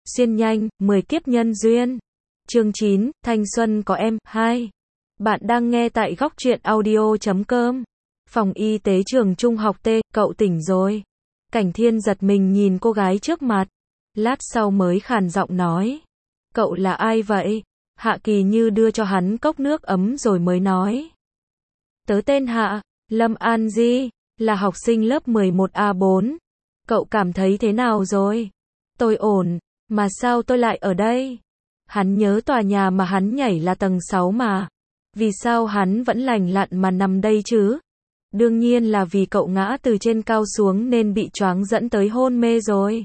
Xuyên nhanh, 10 kiếp nhân duyên. Chương 9, thanh xuân có em. 2. Bạn đang nghe tại góc truyện audio.com. Phòng y tế trường trung học T, cậu tỉnh rồi. Cảnh Thiên giật mình nhìn cô gái trước mặt. Lát sau mới khàn giọng nói. Cậu là ai vậy? Hạ Kỳ Như đưa cho hắn cốc nước ấm rồi mới nói. Tớ tên Hạ, Lâm An Di, là học sinh lớp 11A4. Cậu cảm thấy thế nào rồi? Tôi ổn, mà sao tôi lại ở đây? Hắn nhớ tòa nhà mà hắn nhảy là tầng 6 mà. Vì sao hắn vẫn lành lặn mà nằm đây chứ? Đương nhiên là vì cậu ngã từ trên cao xuống nên bị choáng dẫn tới hôn mê rồi.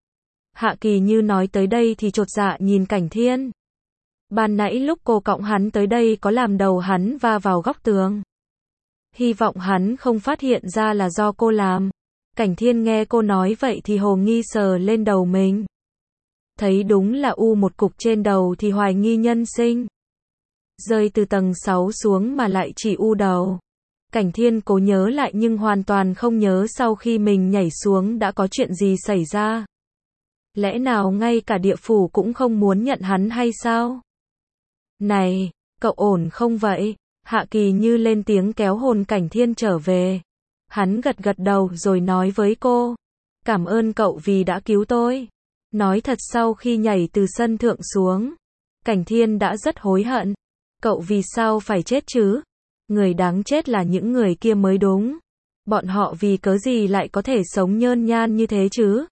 Hạ Kỳ Như nói tới đây thì chột dạ nhìn Cảnh Thiên. Ban nãy lúc cô cõng hắn tới đây có làm đầu hắn va vào góc tường. Hy vọng hắn không phát hiện ra là do cô làm. Cảnh Thiên nghe cô nói vậy thì hồ nghi sờ lên đầu mình. Thấy đúng là u một cục trên đầu thì hoài nghi nhân sinh. Rơi từ tầng 6 xuống mà lại chỉ u đầu. Cảnh Thiên cố nhớ lại nhưng hoàn toàn không nhớ sau khi mình nhảy xuống đã có chuyện gì xảy ra. Lẽ nào ngay cả địa phủ cũng không muốn nhận hắn hay sao? Này, cậu ổn không vậy? Hạ Kỳ Như lên tiếng kéo hồn Cảnh Thiên trở về. Hắn gật gật đầu rồi nói với cô. Cảm ơn cậu vì đã cứu tôi. Nói thật sau khi nhảy từ sân thượng xuống, Cảnh Thiên đã rất hối hận. Cậu vì sao phải chết chứ? Người đáng chết là những người kia mới đúng. Bọn họ vì cớ gì lại có thể sống nhơn nhan như thế chứ?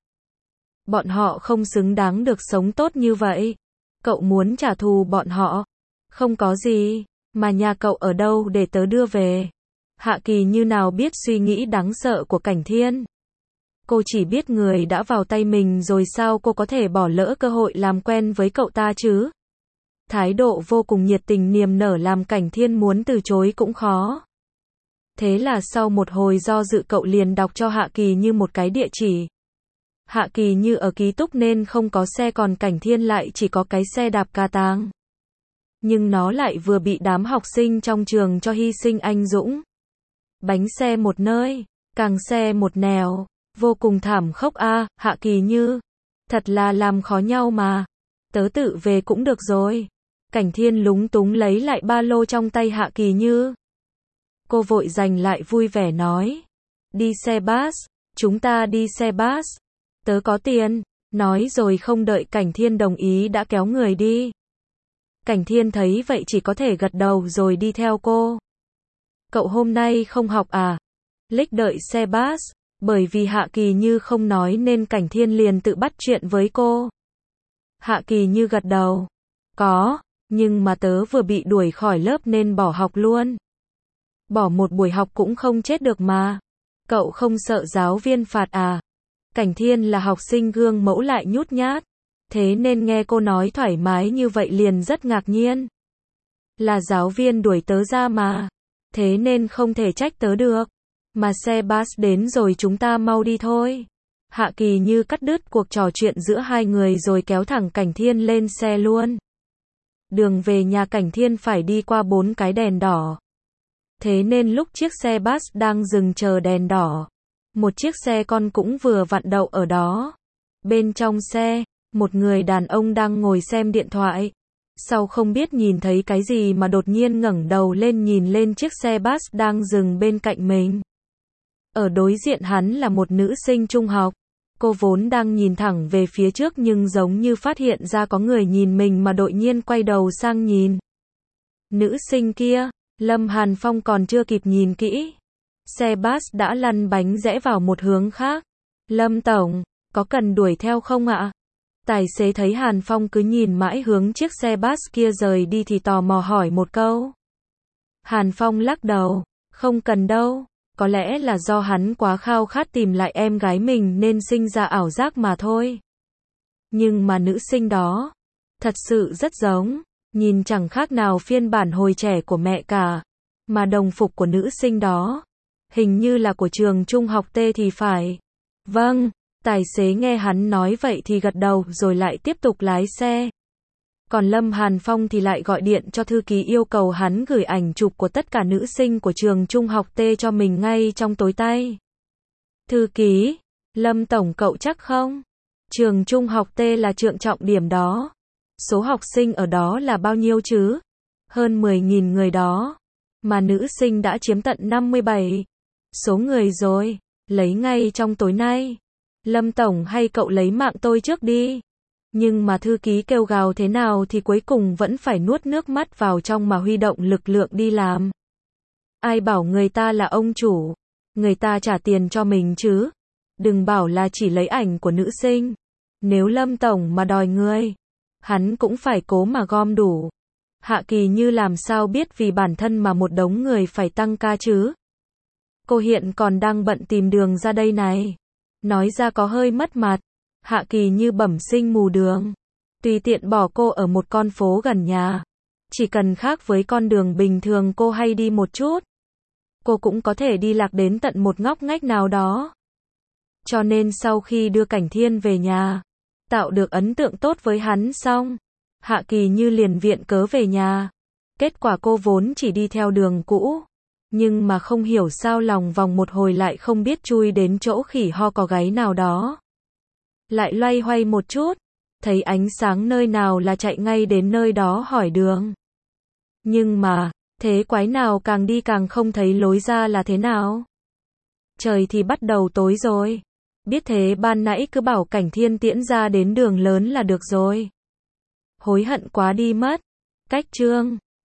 Bọn họ không xứng đáng được sống tốt như vậy. Cậu muốn trả thù bọn họ? Không có gì, mà nhà cậu ở đâu để tớ đưa về? Hạ Kỳ Như nào biết suy nghĩ đáng sợ của Cảnh Thiên. Cô chỉ biết người đã vào tay mình rồi sao cô có thể bỏ lỡ cơ hội làm quen với cậu ta chứ? Thái độ vô cùng nhiệt tình niềm nở làm Cảnh Thiên muốn từ chối cũng khó. Thế là sau một hồi do dự cậu liền đọc cho Hạ Kỳ Như một cái địa chỉ. Hạ Kỳ Như ở ký túc nên không có xe còn Cảnh Thiên lại chỉ có cái xe đạp ca tang. Nhưng nó lại vừa bị đám học sinh trong trường cho hy sinh anh dũng. Bánh xe một nơi, càng xe một nẻo, vô cùng thảm khốc a. Hạ Kỳ Như. Thật là làm khó nhau mà. Tớ tự về cũng được rồi. Cảnh Thiên lúng túng lấy lại ba lô trong tay Hạ Kỳ Như. Cô vội giành lại vui vẻ nói. Đi xe bus, chúng ta đi xe bus. Tớ có tiền. Nói rồi không đợi Cảnh Thiên đồng ý đã kéo người đi. Cảnh Thiên thấy vậy chỉ có thể gật đầu rồi đi theo cô. Cậu hôm nay không học à? Lích đợi xe bus. Bởi vì Hạ Kỳ Như không nói nên Cảnh Thiên liền tự bắt chuyện với cô. Hạ Kỳ Như gật đầu. Có, nhưng mà tớ vừa bị đuổi khỏi lớp nên bỏ học luôn. Bỏ một buổi học cũng không chết được mà. Cậu không sợ giáo viên phạt à? Cảnh Thiên là học sinh gương mẫu lại nhút nhát. Thế nên nghe cô nói thoải mái như vậy liền rất ngạc nhiên. Là giáo viên đuổi tớ ra mà. Thế nên không thể trách tớ được. Mà xe bus đến rồi chúng ta mau đi thôi. Hạ Kỳ Như cắt đứt cuộc trò chuyện giữa hai người rồi kéo thẳng Cảnh Thiên lên xe luôn. Đường về nhà Cảnh Thiên phải đi qua 4 cái đèn đỏ. Thế nên lúc chiếc xe bus đang dừng chờ đèn đỏ, một chiếc xe con cũng vừa vặn đậu ở đó. Bên trong xe, một người đàn ông đang ngồi xem điện thoại. Sau không biết nhìn thấy cái gì mà đột nhiên ngẩng đầu lên nhìn lên chiếc xe bus đang dừng bên cạnh mình. Ở đối diện hắn là một nữ sinh trung học. Cô vốn đang nhìn thẳng về phía trước nhưng giống như phát hiện ra có người nhìn mình mà đột nhiên quay đầu sang nhìn. Nữ sinh kia, Lâm Hàn Phong còn chưa kịp nhìn kỹ. Xe bus đã lăn bánh rẽ vào một hướng khác. Lâm tổng, có cần đuổi theo không ạ? Tài xế thấy Hàn Phong cứ nhìn mãi hướng chiếc xe bus kia rời đi thì tò mò hỏi một câu. Hàn Phong lắc đầu, không cần đâu. Có lẽ là do hắn quá khao khát tìm lại em gái mình nên sinh ra ảo giác mà thôi. Nhưng mà nữ sinh đó, thật sự rất giống, nhìn chẳng khác nào phiên bản hồi trẻ của mẹ cả. Mà đồng phục của nữ sinh đó, hình như là của trường trung học T thì phải. Vâng, tài xế nghe hắn nói vậy thì gật đầu rồi lại tiếp tục lái xe. Còn Lâm Hàn Phong thì lại gọi điện cho thư ký yêu cầu hắn gửi ảnh chụp của tất cả nữ sinh của trường trung học T cho mình ngay trong tối tay. Thư ký, Lâm tổng cậu chắc không? Trường trung học T là trường trọng điểm đó. Số học sinh ở đó là bao nhiêu chứ? Hơn 10.000 người đó. Mà nữ sinh đã chiếm tận 57 số người rồi. Lấy ngay trong tối nay. Lâm Tổng hay cậu lấy mạng tôi trước đi. Nhưng mà thư ký kêu gào thế nào thì cuối cùng vẫn phải nuốt nước mắt vào trong mà huy động lực lượng đi làm. Ai bảo người ta là ông chủ. Người ta trả tiền cho mình chứ. Đừng bảo là chỉ lấy ảnh của nữ sinh. Nếu Lâm Tổng mà đòi người, hắn cũng phải cố mà gom đủ. Hạ Kỳ Như làm sao biết vì bản thân mà một đống người phải tăng ca chứ? Cô hiện còn đang bận tìm đường ra đây này. Nói ra có hơi mất mặt. Hạ Kỳ Như bẩm sinh mù đường. Tùy tiện bỏ cô ở một con phố gần nhà. Chỉ cần khác với con đường bình thường cô hay đi một chút, cô cũng có thể đi lạc đến tận một ngóc ngách nào đó. Cho nên sau khi đưa Cảnh Thiên về nhà, tạo được ấn tượng tốt với hắn xong, Hạ Kỳ Như liền viện cớ về nhà. Kết quả cô vốn chỉ đi theo đường cũ, nhưng mà không hiểu sao lòng vòng một hồi lại không biết chui đến chỗ khỉ ho có gáy nào đó. Lại loay hoay một chút, thấy ánh sáng nơi nào là chạy ngay đến nơi đó hỏi đường. Nhưng mà, thế quái nào càng đi càng không thấy lối ra là thế nào? Trời thì bắt đầu tối rồi. Biết thế ban nãy cứ bảo Cảnh Thiên tiễn ra đến đường lớn là được rồi. Hối hận quá đi mất. Cách chương